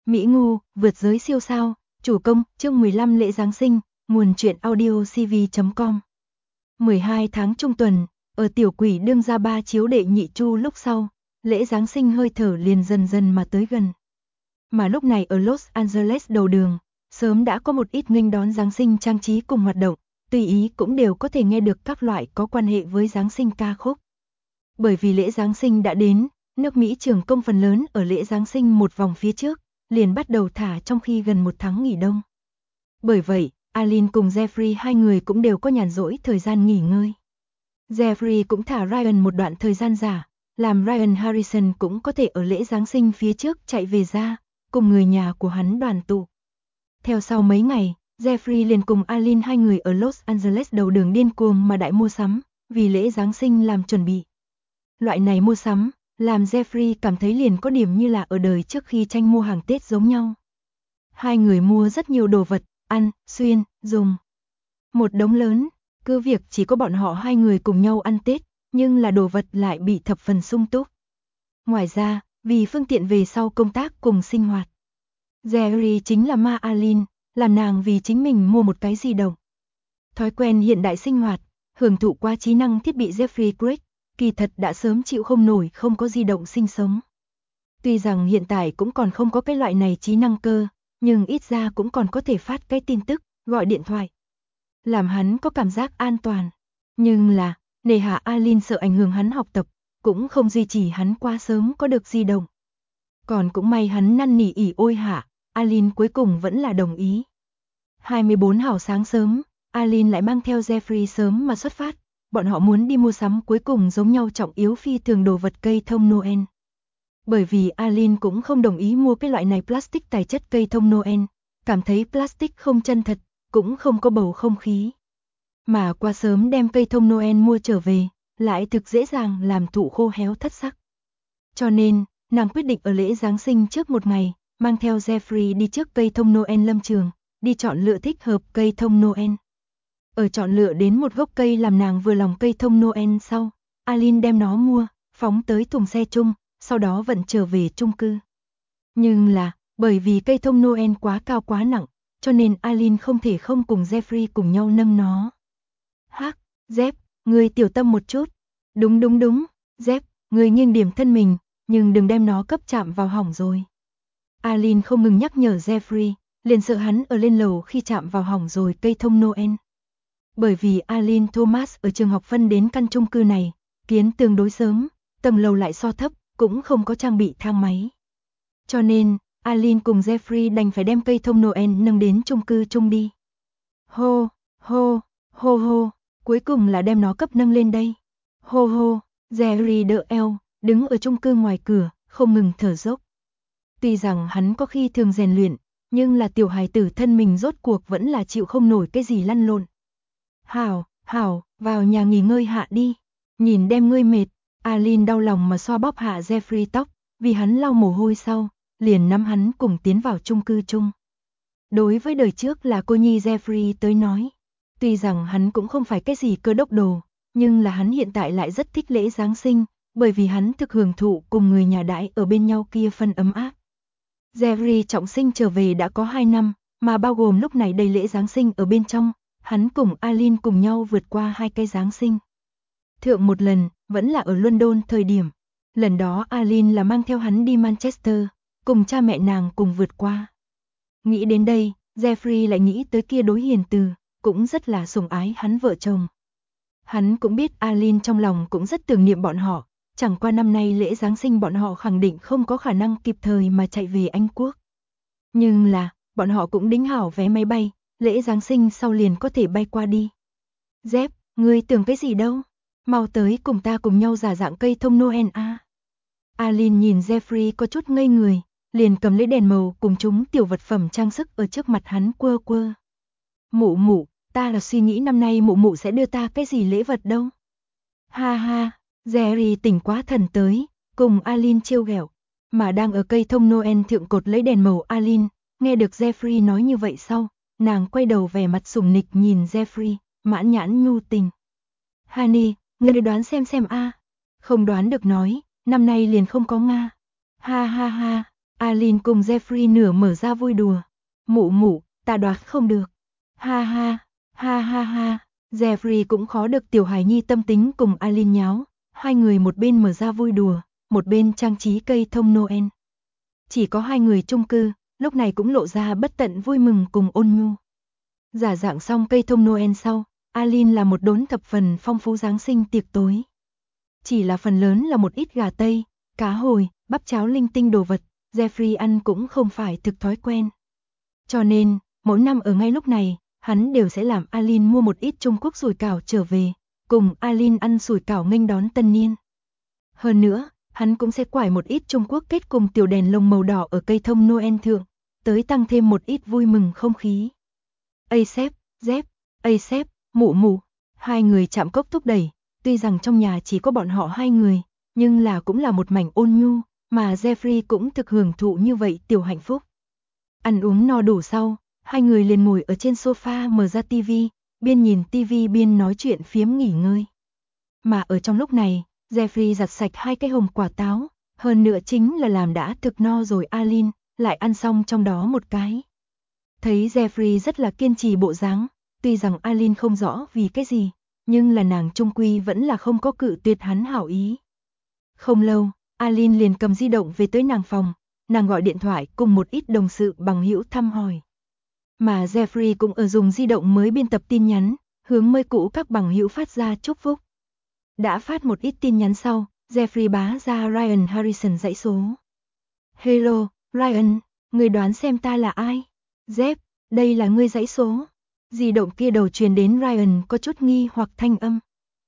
Mỹ Ngu, vượt giới siêu sao, chủ công, chương 15 lễ Giáng sinh, nguồn truyện audio cv.com. 12 tháng trung tuần, ở Tiểu Quỷ đương gia ba chiếu đệ nhị chu lúc sau, lễ Giáng sinh hơi thở liền dần dần mà tới gần. Mà lúc này ở Los Angeles đầu đường, sớm đã có một ít nghênh đón Giáng sinh trang trí cùng hoạt động, tùy ý cũng đều có thể nghe được các loại có quan hệ với Giáng sinh ca khúc. Bởi vì lễ Giáng sinh đã đến, nước Mỹ trường công phần lớn ở lễ Giáng sinh một vòng phía trước, liền bắt đầu thả trong khi gần một tháng nghỉ đông. Bởi vậy, Alin cùng Jeffrey hai người cũng đều có nhàn rỗi thời gian nghỉ ngơi. Jeffrey cũng thả Ryan một đoạn thời gian giả, làm Ryan Harrison cũng có thể ở lễ Giáng sinh phía trước chạy về ra, cùng người nhà của hắn đoàn tụ. Theo sau mấy ngày, Jeffrey liền cùng Alin hai người ở Los Angeles đầu đường điên cuồng mà đại mua sắm, vì lễ Giáng sinh làm chuẩn bị. Loại này mua sắm, làm Jeffrey cảm thấy liền có điểm như là ở đời trước khi tranh mua hàng Tết giống nhau. Hai người mua rất nhiều đồ vật, ăn, xuyên, dùng. Một đống lớn, cứ việc chỉ có bọn họ hai người cùng nhau ăn Tết, nhưng là đồ vật lại bị thập phần sung túc. Ngoài ra, vì phương tiện về sau công tác cùng sinh hoạt, Jerry chính là ma Alin, làm nàng vì chính mình mua một cái di động. Thói quen hiện đại sinh hoạt, hưởng thụ qua trí năng thiết bị Jeffrey Craig, kỳ thật đã sớm chịu không nổi không có di động sinh sống. Tuy rằng hiện tại cũng còn không có cái loại này trí năng cơ, nhưng ít ra cũng còn có thể phát cái tin tức, gọi điện thoại. Làm hắn có cảm giác an toàn. Nhưng là, nề hà Alin sợ ảnh hưởng hắn học tập, cũng không duy trì hắn quá sớm có được di động. Còn cũng may hắn năn nỉ ỉ ôi hạ, Alin cuối cùng vẫn là đồng ý. 24 hào sáng sớm, Alin lại mang theo Jeffrey sớm mà xuất phát. Bọn họ muốn đi mua sắm cuối cùng giống nhau trọng yếu phi thường đồ vật cây thông Noel. Bởi vì Alin cũng không đồng ý mua cái loại này plastic tài chất cây thông Noel, cảm thấy plastic không chân thật, cũng không có bầu không khí. Mà qua sớm đem cây thông Noel mua trở về, lại thực dễ dàng làm thụ khô héo thất sắc. Cho nên, nàng quyết định ở lễ Giáng sinh trước một ngày, mang theo Jeffrey đi trước cây thông Noel lâm trường, đi chọn lựa thích hợp cây thông Noel. Ở chọn lựa đến một gốc cây làm nàng vừa lòng cây thông Noel sau, Alin đem nó mua, phóng tới thùng xe chung, sau đó vận trở về chung cư. Nhưng là, bởi vì cây thông Noel quá cao quá nặng, cho nên Alin không thể không cùng Jeffrey cùng nhau nâng nó. Hắc, Jeff, ngươi tiểu tâm một chút. Đúng, Jeff, ngươi nghiêng điểm thân mình, nhưng đừng đem nó cấp chạm vào hỏng rồi. Alin không ngừng nhắc nhở Jeffrey, liền sợ hắn ở lên lầu khi chạm vào hỏng rồi cây thông Noel. Bởi vì Alin Thomas ở trường học phân đến căn chung cư này, kiến tương đối sớm, tầng lầu lại so thấp, cũng không có trang bị thang máy. Cho nên, Alin cùng Jeffrey đành phải đem cây thông Noel nâng đến chung cư chung đi. Hô, hô, hô hô, cuối cùng là đem nó cấp nâng lên đây. Hô hô, Jerry đỡ eo, đứng ở chung cư ngoài cửa, không ngừng thở dốc. Tuy rằng hắn có khi thường rèn luyện, nhưng là tiểu hài tử thân mình rốt cuộc vẫn là chịu không nổi cái gì lăn lộn. Hảo, vào nhà nghỉ ngơi hạ đi. Nhìn đem ngươi mệt, Alin đau lòng mà xoa bóp hạ Jeffrey tóc, vì hắn lau mồ hôi sau, liền nắm hắn cùng tiến vào chung cư chung. Đối với đời trước là cô nhi Jeffrey tới nói, tuy rằng hắn cũng không phải cái gì cơ đốc đồ, nhưng là hắn hiện tại lại rất thích lễ Giáng sinh, bởi vì hắn thực hưởng thụ cùng người nhà đãi ở bên nhau kia phân ấm áp. Jerry trọng sinh trở về đã có 2 năm, mà bao gồm lúc này đầy lễ Giáng sinh ở bên trong, hắn cùng Alin cùng nhau vượt qua 2 cái Giáng sinh. Thượng một lần, vẫn là ở London thời điểm. Lần đó Alin là mang theo hắn đi Manchester, cùng cha mẹ nàng cùng vượt qua. Nghĩ đến đây, Jeffrey lại nghĩ tới kia đối hiền từ, cũng rất là sủng ái hắn vợ chồng. Hắn cũng biết Alin trong lòng cũng rất tưởng niệm bọn họ, chẳng qua năm nay lễ Giáng sinh bọn họ khẳng định không có khả năng kịp thời mà chạy về Anh Quốc. Nhưng là, bọn họ cũng đính hảo vé máy bay, lễ Giáng sinh sau liền có thể bay qua đi. Jeff, ngươi tưởng cái gì đâu? Mau tới cùng ta cùng nhau giả dạng cây thông Noel a. Alin nhìn Jeffrey có chút ngây người, liền cầm lấy đèn màu cùng chúng tiểu vật phẩm trang sức ở trước mặt hắn quơ quơ. Mụ, ta là suy nghĩ năm nay mụ sẽ đưa ta cái gì lễ vật đâu. Ha ha, Jerry tỉnh quá thần tới, cùng Alin trêu ghẹo, mà đang ở cây thông Noel thượng cột lấy đèn màu Alin, nghe được Jeffrey nói như vậy sau, nàng quay đầu vẻ mặt sủng nịch nhìn Jeffrey, mãn nhãn nhu tình. Honey, ngươi đoán xem a. Không đoán được nói, năm nay liền không có Nga. Ha ha ha, Alin cùng Jeffrey nửa mở ra vui đùa. Mụ mụ, ta đoạt không được. Ha ha, ha ha ha. Jeffrey cũng khó được tiểu hài nhi tâm tính cùng Alin nháo. Hai người một bên mở ra vui đùa, một bên trang trí cây thông Noel. Chỉ có hai người chung cư, lúc này cũng lộ ra bất tận vui mừng cùng ôn nhu. Giả dạng xong cây thông Noel sau, Alin là một đốn thập phần phong phú Giáng sinh tiệc tối. Chỉ là phần lớn là một ít gà tây, cá hồi, bắp cháo linh tinh đồ vật, Jeffrey ăn cũng không phải thực thói quen. Cho nên, mỗi năm ở ngay lúc này, hắn đều sẽ làm Alin mua một ít Trung Quốc sủi cảo trở về, cùng Alin ăn sủi cảo nghênh đón tân niên. Hơn nữa, hắn cũng sẽ quải một ít Trung Quốc kết cùng tiểu đèn lồng màu đỏ ở cây thông Noel thượng, tới tăng thêm một ít vui mừng không khí. Asep, Asep, mụ mụ, hai người chạm cốc thúc đẩy, tuy rằng trong nhà chỉ có bọn họ hai người, nhưng là cũng là một mảnh ôn nhu, mà Jeffrey cũng thực hưởng thụ như vậy tiểu hạnh phúc. Ăn uống no đủ sau, hai người liền ngồi ở trên sofa mở ra tivi, biên nhìn tivi biên nói chuyện phiếm nghỉ ngơi. Mà ở trong lúc này, Jeffrey giặt sạch hai cái hồng quả táo, hơn nữa chính là làm đã thực no rồi Alin, lại ăn xong trong đó một cái. Thấy Jeffrey rất là kiên trì bộ dáng, tuy rằng Alin không rõ vì cái gì, nhưng là nàng trung quy vẫn là không có cự tuyệt hắn hảo ý. Không lâu, Alin liền cầm di động về tới nàng phòng, nàng gọi điện thoại cùng một ít đồng sự bằng hữu thăm hỏi. Mà Jeffrey cũng ở dùng di động mới biên tập tin nhắn, hướng mới cũ các bằng hữu phát ra chúc phúc. Đã phát một ít tin nhắn sau, Jeffrey bá ra Ryan Harrison dãy số. Hello, Ryan, người đoán xem ta là ai? Jeff, đây là ngươi dãy số. Di động kia đầu truyền đến Ryan có chút nghi hoặc thanh âm.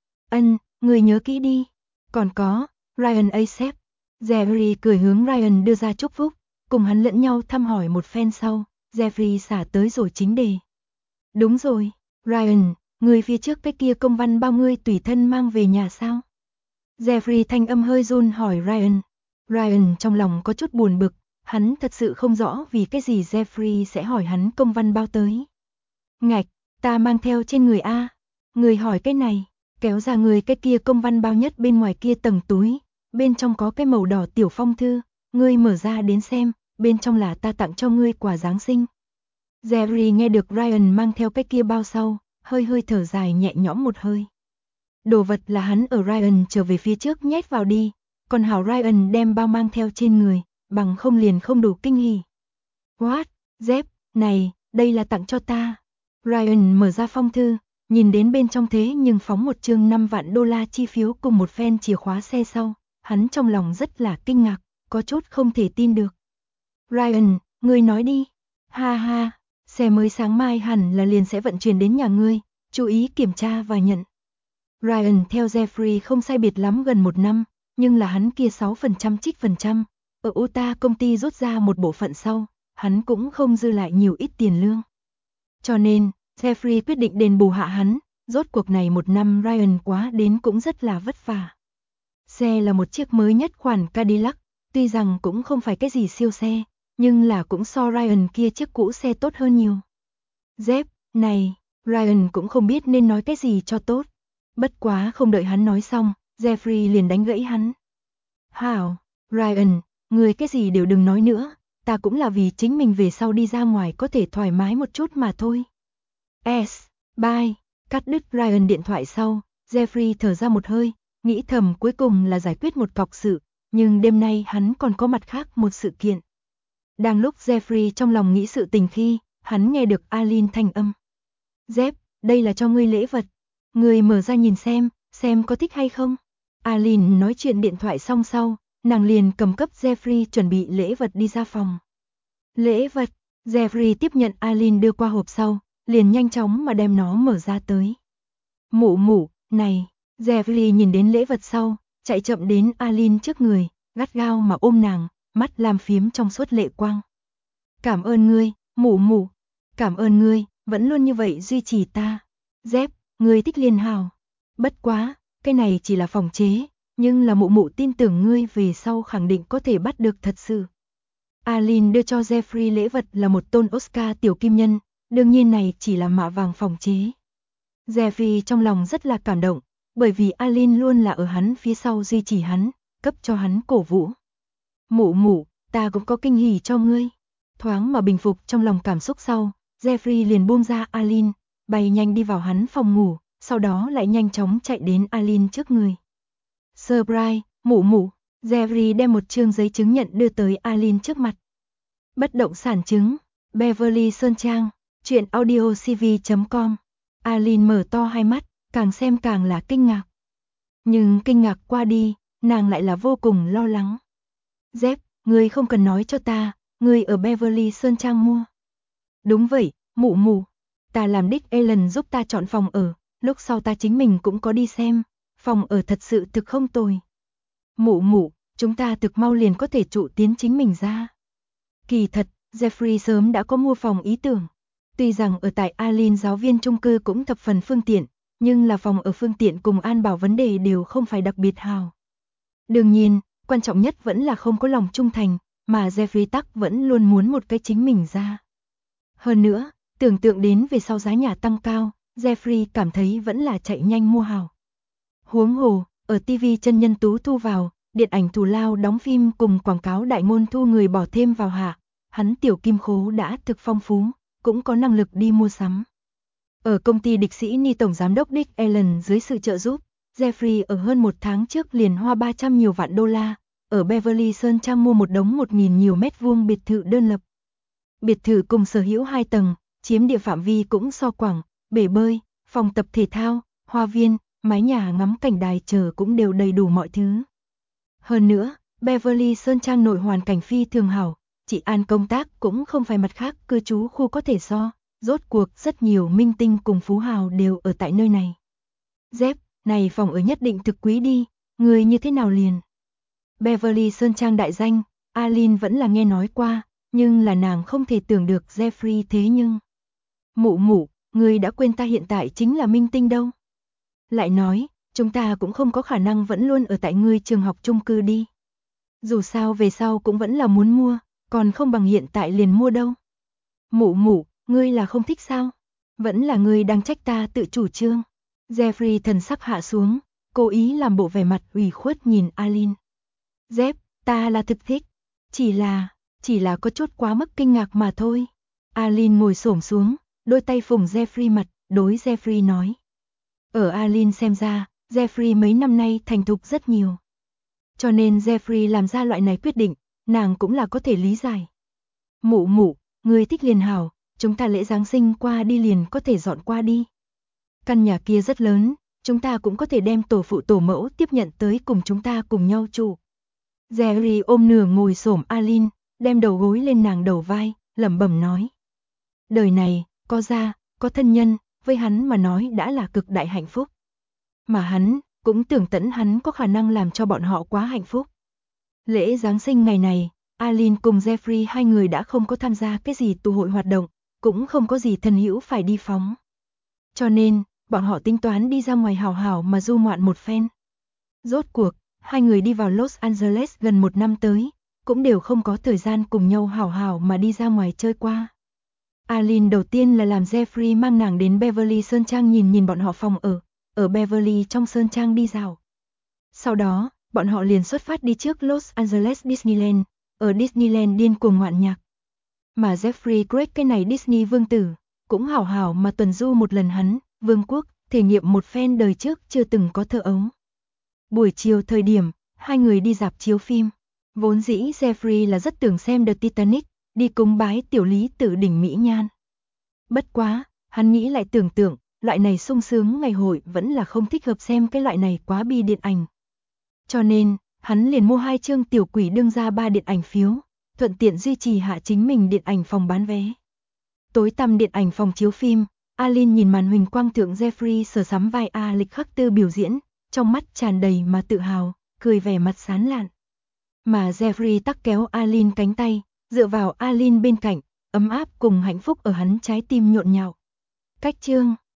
Người nhớ kỹ đi. Còn có, Ryan Asep. Jeffrey cười hướng Ryan đưa ra chúc phúc, cùng hắn lẫn nhau thăm hỏi một phen sau, Jeffrey xả tới rồi chính đề. Đúng rồi, Ryan, người phía trước cái kia công văn bao ngươi tùy thân mang về nhà sao? Jeffrey thanh âm hơi run hỏi Ryan. Ryan trong lòng có chút buồn bực, hắn thật sự không rõ vì cái gì Jeffrey sẽ hỏi hắn công văn bao tới. Ngạch, ta mang theo trên người A. Người hỏi cái này, kéo ra người cái kia công văn bao nhất bên ngoài kia tầng túi, bên trong có cái màu đỏ tiểu phong thư, ngươi mở ra đến xem, bên trong là ta tặng cho ngươi quà Giáng sinh. Jerry nghe được Ryan mang theo cái kia bao sau, hơi thở dài nhẹ nhõm một hơi. Đồ vật là hắn ở Ryan trở về phía trước nhét vào đi, còn hảo Ryan đem bao mang theo trên người, bằng không liền không đủ kinh hỉ. What, Jeff, này, đây là tặng cho ta. Ryan mở ra phong thư, nhìn đến bên trong thế nhưng phóng một chương 5 vạn đô la chi phiếu cùng một phen chìa khóa xe sau, hắn trong lòng rất là kinh ngạc, có chút không thể tin được. Ryan, ngươi nói đi. Ha ha, xe mới sáng mai hẳn là liền sẽ vận chuyển đến nhà ngươi, chú ý kiểm tra và nhận. Ryan theo Jeffrey không sai biệt lắm gần một năm, nhưng là hắn kia 6% trích phần trăm, ở Utah công ty rút ra một bộ phận sau, hắn cũng không dư lại nhiều ít tiền lương. Cho nên, Jeffrey quyết định đền bù hạ hắn, rốt cuộc này một năm Ryan quá đến cũng rất là vất vả. Xe là một chiếc mới nhất khoản Cadillac, tuy rằng cũng không phải cái gì siêu xe, nhưng là cũng so Ryan kia chiếc cũ xe tốt hơn nhiều. Jeff, này, Ryan cũng không biết nên nói cái gì cho tốt. Bất quá không đợi hắn nói xong, Jeffrey liền đánh gãy hắn. Hảo, Ryan, người cái gì đều đừng nói nữa, ta cũng là vì chính mình về sau đi ra ngoài có thể thoải mái một chút mà thôi. Bye, cắt đứt Ryan điện thoại sau, Jeffrey thở ra một hơi, nghĩ thầm cuối cùng là giải quyết một cọc sự, nhưng đêm nay hắn còn có mặt khác một sự kiện. Đang lúc Jeffrey trong lòng nghĩ sự tình khi, hắn nghe được Alin thanh âm. Jeff, đây là cho ngươi lễ vật. Ngươi mở ra nhìn xem có thích hay không. Alin nói chuyện điện thoại xong sau, nàng liền cầm cấp Jeffrey chuẩn bị lễ vật đi ra phòng. Lễ vật, Jeffrey tiếp nhận Alin đưa qua hộp sau, liền nhanh chóng mà đem nó mở ra tới. Mụ, này, Jeffrey nhìn đến lễ vật sau, chạy chậm đến Alin trước người, gắt gao mà ôm nàng, mắt làm phiếm trong suốt lệ quang. Cảm ơn ngươi, mụ, cảm ơn ngươi, vẫn luôn như vậy duy trì ta. Jeff, ngươi thích liền hào. Bất quá, cái này chỉ là phòng chế, nhưng là mụ tin tưởng ngươi về sau khẳng định có thể bắt được thật sự. Alin đưa cho Jeffrey lễ vật là một tôn Oscar tiểu kim nhân, đương nhiên này chỉ là mạ vàng phòng chế. Jeffrey trong lòng rất là cảm động, bởi vì Alin luôn là ở hắn phía sau duy trì hắn, cấp cho hắn cổ vũ. Mụ, ta cũng có kinh hỉ cho ngươi. Thoáng mà bình phục trong lòng cảm xúc sau, Jeffrey liền buông ra Aline, bay nhanh đi vào hắn phòng ngủ, sau đó lại nhanh chóng chạy đến Aline trước người. Surprise, mụ mụ, Jeffrey đem một chương giấy chứng nhận đưa tới Aline trước mặt. Bất động sản chứng, Beverly Sơn Trang, truyện audiocv.com. Aline mở to hai mắt, càng xem càng là kinh ngạc. Nhưng kinh ngạc qua đi, nàng lại là vô cùng lo lắng. Jeff, ngươi không cần nói cho ta, ngươi ở Beverly Sơn Trang mua. Đúng vậy, mụ mụ. Ta làm Dick Allen giúp ta chọn phòng ở, lúc sau ta chính mình cũng có đi xem, phòng ở thật sự thực không tồi. Mụ mụ, chúng ta thực mau liền có thể trụ tiến chính mình ra. Kỳ thật, Jeffrey sớm đã có mua phòng ý tưởng. Tuy rằng ở tại Aline giáo viên chung cư cũng thập phần phương tiện, nhưng là phòng ở phương tiện cùng an bảo vấn đề đều không phải đặc biệt hào. Đương nhiên, quan trọng nhất vẫn là không có lòng trung thành, mà Jeffrey tắc vẫn luôn muốn một cái chính mình ra. Hơn nữa, tưởng tượng đến về sau giá nhà tăng cao, Jeffrey cảm thấy vẫn là chạy nhanh mua hào. Huống hồ, ở TV chân nhân tú thu vào, điện ảnh thù lao đóng phim cùng quảng cáo đại ngôn thu người bỏ thêm vào hạ, hắn tiểu kim khố đã thực phong phú, cũng có năng lực đi mua sắm. Ở công ty địch sĩ ni tổng giám đốc Dick Allen dưới sự trợ giúp, Jeffrey ở hơn một tháng trước liền hoa 300 nhiều vạn đô la, ở Beverly Sơn Trang mua một đống 1.000 nhiều mét vuông biệt thự đơn lập. Biệt thự cùng sở hữu 2 tầng, chiếm địa phạm vi cũng so quảng, bể bơi, phòng tập thể thao, hoa viên, mái nhà ngắm cảnh đài chờ cũng đều đầy đủ mọi thứ. Hơn nữa, Beverly Sơn Trang nội hoàn cảnh phi thường hảo, trị an công tác cũng không phải mặt khác cư trú khu có thể so, rốt cuộc rất nhiều minh tinh cùng phú hào đều ở tại nơi này. Jeff, này phòng ở nhất định thực quý đi, người như thế nào liền? Beverly Sơn Trang đại danh, Aline vẫn là nghe nói qua, nhưng là nàng không thể tưởng được Jeffrey thế nhưng. Mụ mụ, người đã quên ta hiện tại chính là minh tinh đâu. Lại nói, chúng ta cũng không có khả năng vẫn luôn ở tại ngươi trường học chung cư đi. Dù sao về sau cũng vẫn là muốn mua, còn không bằng hiện tại liền mua đâu. Mụ mụ, ngươi là không thích sao? Vẫn là ngươi đang trách ta tự chủ trương. Jeffrey thần sắc hạ xuống, cố ý làm bộ vẻ mặt ủy khuất nhìn Aline. Jeff, ta là thực thích, chỉ là có chút quá mức kinh ngạc mà thôi. Aline ngồi xổm xuống, đôi tay phủng Jeffrey mặt, đối Jeffrey nói. Ở Aline xem ra, Jeffrey mấy năm nay thành thục rất nhiều. Cho nên Jeffrey làm ra loại này quyết định, nàng cũng là có thể lý giải. Mụ mụ, người thích liền hảo, chúng ta lễ Giáng sinh qua đi liền có thể dọn qua đi. Căn nhà kia rất lớn, chúng ta cũng có thể đem tổ phụ tổ mẫu tiếp nhận tới cùng chúng ta cùng nhau trụ. Jerry ôm nửa ngồi xổm Aline, đem đầu gối lên nàng đầu vai, lẩm bẩm nói. Đời này, có gia, có thân nhân, với hắn mà nói đã là cực đại hạnh phúc. Mà hắn, cũng tưởng tẫn hắn có khả năng làm cho bọn họ quá hạnh phúc. Lễ Giáng sinh ngày này, Aline cùng Jeffrey hai người đã không có tham gia cái gì tụ hội hoạt động, cũng không có gì thân hữu phải đi phóng. Cho nên, bọn họ tính toán đi ra ngoài hào hào mà du ngoạn một phen. Rốt cuộc, hai người đi vào Los Angeles gần một năm tới, cũng đều không có thời gian cùng nhau hào hào mà đi ra ngoài chơi qua. Aline đầu tiên là làm Jeffrey mang nàng đến Beverly Sơn Trang nhìn bọn họ phòng ở Beverly trong Sơn Trang đi dạo. Sau đó, bọn họ liền xuất phát đi trước Los Angeles Disneyland, ở Disneyland điên cuồng ngoạn nhạc. Mà Jeffrey Craig cái này Disney vương tử, cũng hào hào mà tuần du một lần hắn, vương quốc, thể nghiệm một phen đời trước chưa từng có thơ ấu. Buổi chiều thời điểm, hai người đi rạp chiếu phim. Vốn dĩ Jeffrey là rất tưởng xem The Titanic, đi cúng bái tiểu lý tử đỉnh Mỹ Nhan. Bất quá, hắn nghĩ lại tưởng tượng, loại này sung sướng ngày hội vẫn là không thích hợp xem cái loại này quá bi điện ảnh. Cho nên, hắn liền mua 2 chương tiểu quỷ đương gia 3 điện ảnh phiếu, thuận tiện duy trì hạ chính mình điện ảnh phòng bán vé. Tối tăm điện ảnh phòng chiếu phim, Aline nhìn màn huỳnh quang thượng Jeffrey sờ sắm vai A Lịch Khắc Tư biểu diễn, trong mắt tràn đầy mà tự hào, cười vẻ mặt sán lạn. Mà Jeffrey tắc kéo Aline cánh tay, dựa vào Aline bên cạnh, ấm áp cùng hạnh phúc ở hắn trái tim nhộn nhạo. Cách chương